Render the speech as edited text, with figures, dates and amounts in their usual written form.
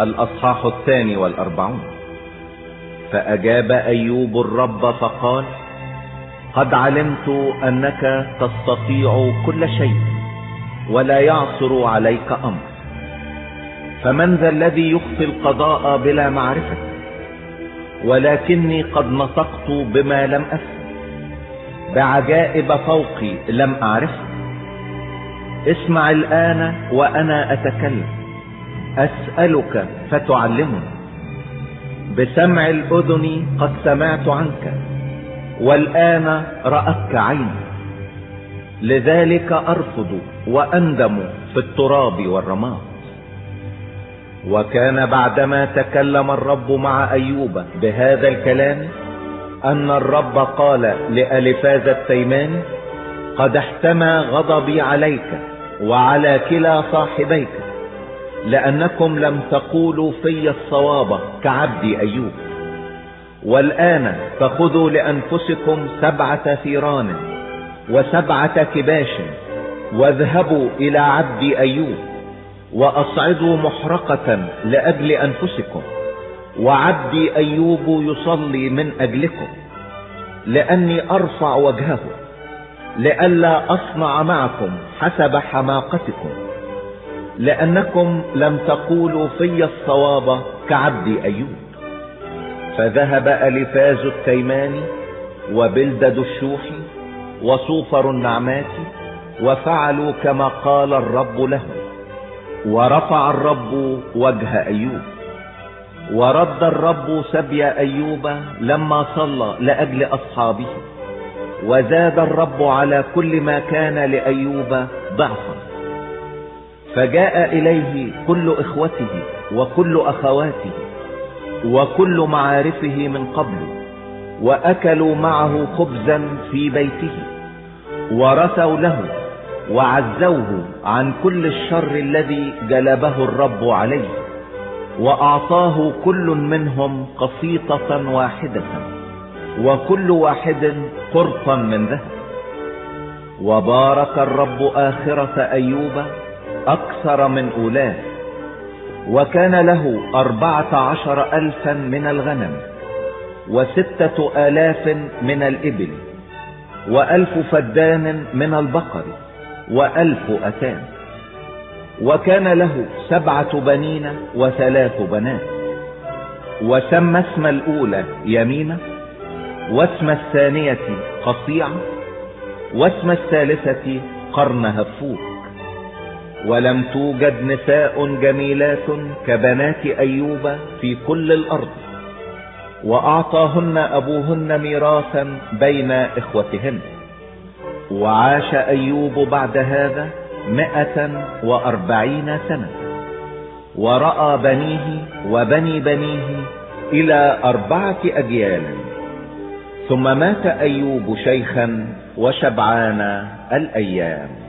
الأصحاح 42. فأجاب أيوب الرب فقال: قد علمت أنك تستطيع كل شيء ولا يعثر عليك أمر، فمن ذا الذي يخفي القضاء بلا معرفة؟ ولكني قد نطقت بما لم أفهم، بعجائب فوقي لم أعرفه. اسمع الآن وأنا أتكلم، أسألك فتعلمني. بسمع الأذن قد سمعت عنك، والآن رأتك عيني، لذلك أرفض وأندم في التراب والرماد. وكان بعدما تكلم الرب مع أيوب بهذا الكلام أن الرب قال لأليفاز التيماني: قد احتمى غضبي عليك وعلى كلا صاحبيك، لأنكم لم تقولوا في الصواب كعبدي أيوب. والآن فخذوا لأنفسكم 7 ثيران و7 كباش، واذهبوا إلى عبدي أيوب وأصعدوا محرقة لأجل أنفسكم، وعبدي أيوب يصلي من أجلكم، لأني أرفع وجهه لئلا أصنع معكم حسب حماقتكم، لأنكم لم تقولوا في الصواب كعبدي أيوب. فذهب أليفاز التيماني وبلدد الشوحي وصوفر النعماتي وفعلوا كما قال الرب لهم، ورفع الرب وجه أيوب، ورد الرب سبي أيوب لما صلى لأجل أصحابه، وزاد الرب على كل ما كان لأيوب ضعفا. فجاء إليه كل إخوته وكل أخواته وكل معارفه من قبل، وأكلوا معه خبزا في بيته، ورثوا له وعزوه عن كل الشر الذي جلبه الرب عليه، وأعطاه كل منهم قسيطة واحدة، وكل واحد قرطا من ذهب. وبارك الرب آخرة أيوب أكثر من أولاه، وكان له 14,000 من الغنم، و6,000 من الإبل، و1,000 فدان من البقر، و1,000 أتان. وكان له 7 بنين و3 بنات. وسمى اسم الأولى يميمة، واسم الثانية قصيعة، واسم الثالثة قرن هفوك. ولم توجد نساء جميلات كبنات أيوب في كل الأرض، وأعطاهن أبوهن ميراثا بين إخوتهن. وعاش أيوب بعد هذا 140 سنة، ورأى بنيه وبني بنيه إلى 4 أجيال. ثم مات أيوب شيخا وشبعان الأيام.